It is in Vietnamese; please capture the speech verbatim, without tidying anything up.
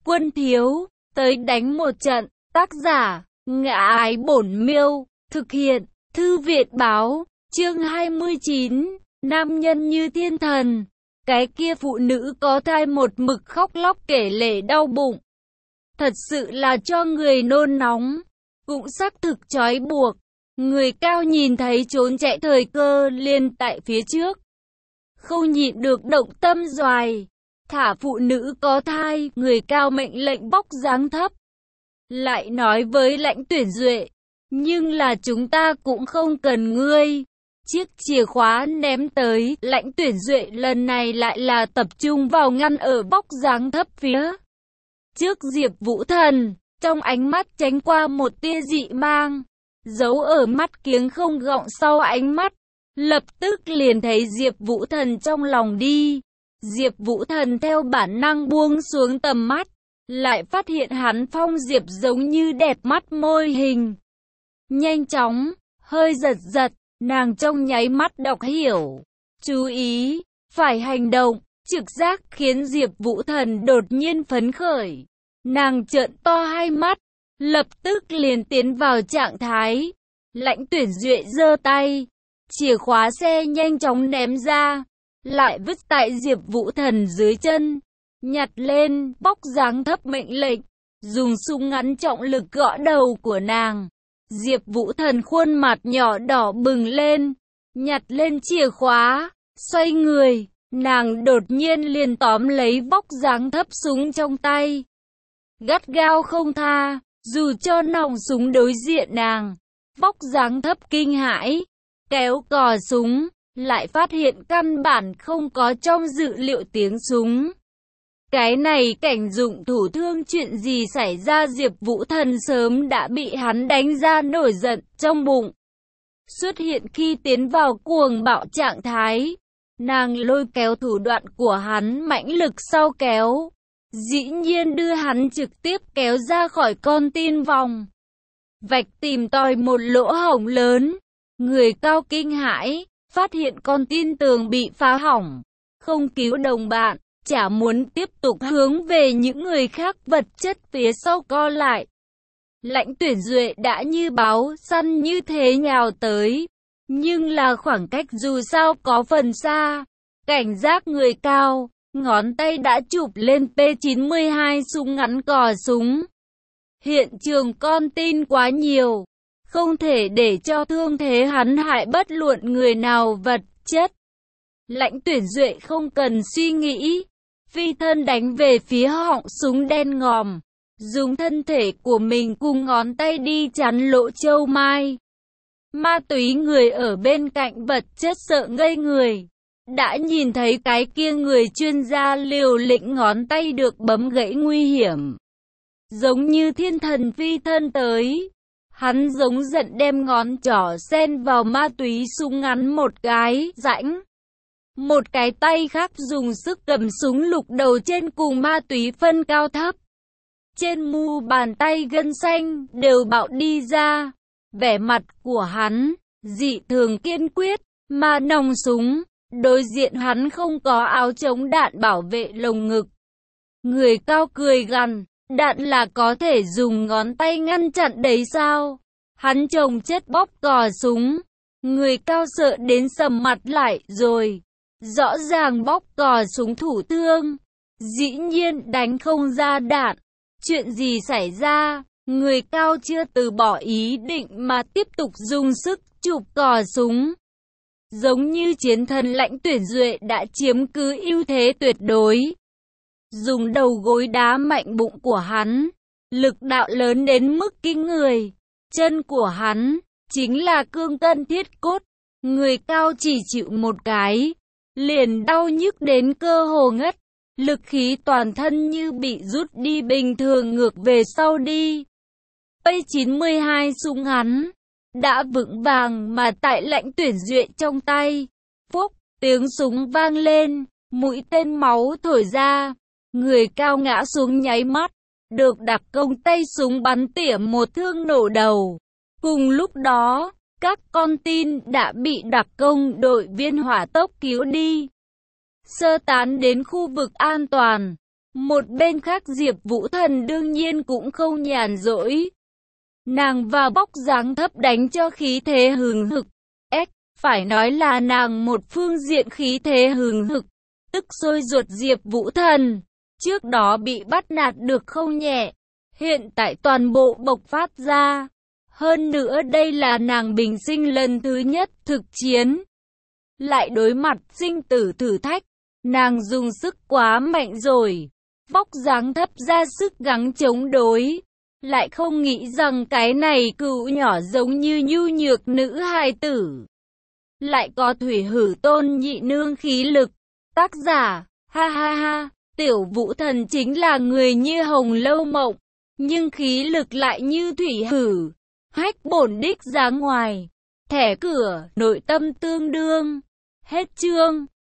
Quân thiếu, tới đánh một trận. Tác giả, Ngã Ái Bổn Miêu. Thực hiện, Thư viện báo. Chương hai mươi chín. Nam nhân như thiên thần. Cái kia phụ nữ có thai một mực khóc lóc kể lể đau bụng. Thật sự là cho người nôn nóng. Cũng xác thực trói buộc. Người cao nhìn thấy trốn chạy thời cơ liền tại phía trước. Không nhịn được động tâm doài. Thả phụ nữ có thai, người cao mệnh lệnh bóc dáng thấp. Lại nói với Lãnh Tuyển Duệ, nhưng là chúng ta cũng không cần ngươi. Chiếc chìa khóa ném tới, Lãnh Tuyển Duệ lần này lại là tập trung vào ngăn ở bóc dáng thấp phía trước Diệp Vũ Thần, trong ánh mắt tránh qua một tia dị mang, giấu ở mắt kiếng không gọng sau ánh mắt, lập tức liền thấy Diệp Vũ Thần trong lòng đi. Diệp Vũ Thần theo bản năng buông xuống tầm mắt, lại phát hiện hắn phong diệp giống như đẹp mắt môi hình. Nhanh chóng, hơi giật giật, nàng trong nháy mắt đọc hiểu. Chú ý, phải hành động, trực giác khiến Diệp Vũ Thần đột nhiên phấn khởi. Nàng trợn to hai mắt, lập tức liền tiến vào trạng thái. Lãnh Tuyển Duệ giơ tay, chìa khóa xe nhanh chóng ném ra, lại vứt tại Diệp Vũ Thần dưới chân. Nhặt lên, bóc dáng thấp mệnh lệnh, dùng súng ngắn trọng lực gõ đầu của nàng. Diệp Vũ Thần khuôn mặt nhỏ đỏ bừng lên, nhặt lên chìa khóa, xoay người, nàng đột nhiên liền tóm lấy bóc dáng thấp súng trong tay. Gắt gao không tha, dù cho nòng súng đối diện nàng. Bóc dáng thấp kinh hãi, kéo cò súng, lại phát hiện căn bản không có trong dự liệu tiếng súng. Cái này cảnh dụng thủ thương chuyện gì xảy ra, Diệp Vũ Thần sớm đã bị hắn đánh ra nổi giận trong bụng. Xuất hiện khi tiến vào cuồng bạo trạng thái, nàng lôi kéo thủ đoạn của hắn mãnh lực sau kéo, dĩ nhiên đưa hắn trực tiếp kéo ra khỏi con tin vòng. Vạch tìm tòi một lỗ hổng lớn, người cao kinh hãi, phát hiện con tin tường bị phá hỏng, không cứu đồng bạn. Chả muốn tiếp tục hướng về những người khác vật chất phía sau co lại. Lãnh Tuyển Duệ đã như báo săn như thế nhào tới, nhưng là khoảng cách dù sao có phần xa. Cảnh giác người cao, ngón tay đã chụp lên P chín mươi hai súng ngắn cò súng. Hiện trường con tin quá nhiều, không thể để cho thương thế hắn hại bất luận người nào vật chất. Lãnh Tuyển Duệ không cần suy nghĩ, phi thân đánh về phía họng súng đen ngòm, dùng thân thể của mình cùng ngón tay đi chắn lỗ châu mai. Ma túy người ở bên cạnh vật chất sợ ngây người, đã nhìn thấy cái kia người chuyên gia liều lĩnh ngón tay được bấm gãy nguy hiểm. Giống như thiên thần phi thân tới, hắn giống giận đem ngón trỏ xen vào ma túy súng ngắn một cái rãnh. Một cái tay khác dùng sức cầm súng lục đầu trên cùng ma túy phân cao thấp. Trên mu bàn tay gân xanh đều bạo đi ra. Vẻ mặt của hắn dị thường kiên quyết, mà nòng súng, đối diện hắn không có áo chống đạn bảo vệ lồng ngực. Người cao cười gằn, đạn là có thể dùng ngón tay ngăn chặn đấy sao? Hắn chồng chất bóp cò súng. Người cao sợ đến sầm mặt lại rồi. Rõ ràng bóp cò súng thủ thương, dĩ nhiên đánh không ra đạn. Chuyện gì xảy ra? Người cao chưa từ bỏ ý định mà tiếp tục dùng sức chụp cò súng. Giống như chiến thần Lãnh Tuyển Duệ đã chiếm cứ ưu thế tuyệt đối. Dùng đầu gối đá mạnh bụng của hắn, lực đạo lớn đến mức kinh người. Chân của hắn chính là cương cân thiết cốt. Người cao chỉ chịu một cái, liền đau nhức đến cơ hồ ngất, lực khí toàn thân như bị rút đi bình thường ngược về sau đi. P chín mươi hai súng ngắn đã vững vàng mà tại Lãnh Tuyển Duệ trong tay. Phúc, tiếng súng vang lên, mũi tên máu thổi ra, người cao ngã xuống nháy mắt, được đặc công tay súng bắn tỉa một thương nổ đầu. Cùng lúc đó, các con tin đã bị đặc công đội viên hỏa tốc cứu đi, sơ tán đến khu vực an toàn. Một bên khác Diệp Vũ Thần đương nhiên cũng không nhàn rỗi. Nàng vào vóc dáng thấp đánh cho khí thế hừng hực. Ếch, phải nói là nàng một phương diện khí thế hừng hực, tức sôi ruột Diệp Vũ Thần. Trước đó bị bắt nạt được không nhẹ, hiện tại toàn bộ bộc phát ra. Hơn nữa đây là nàng bình sinh lần thứ nhất thực chiến. Lại đối mặt sinh tử thử thách, nàng dùng sức quá mạnh rồi. Vóc dáng thấp ra sức gắng chống đối. Lại không nghĩ rằng cái này cựu nhỏ giống như nhu nhược nữ hài tử. Lại có thủy hử tôn nhị nương khí lực. Tác giả, ha ha ha, Tiểu Vũ Thần chính là người như hồng lâu mộng, nhưng khí lực lại như thủy hử. Hách bổn đích ra ngoài, thẻ cửa, nội tâm tương đương. Hết chương.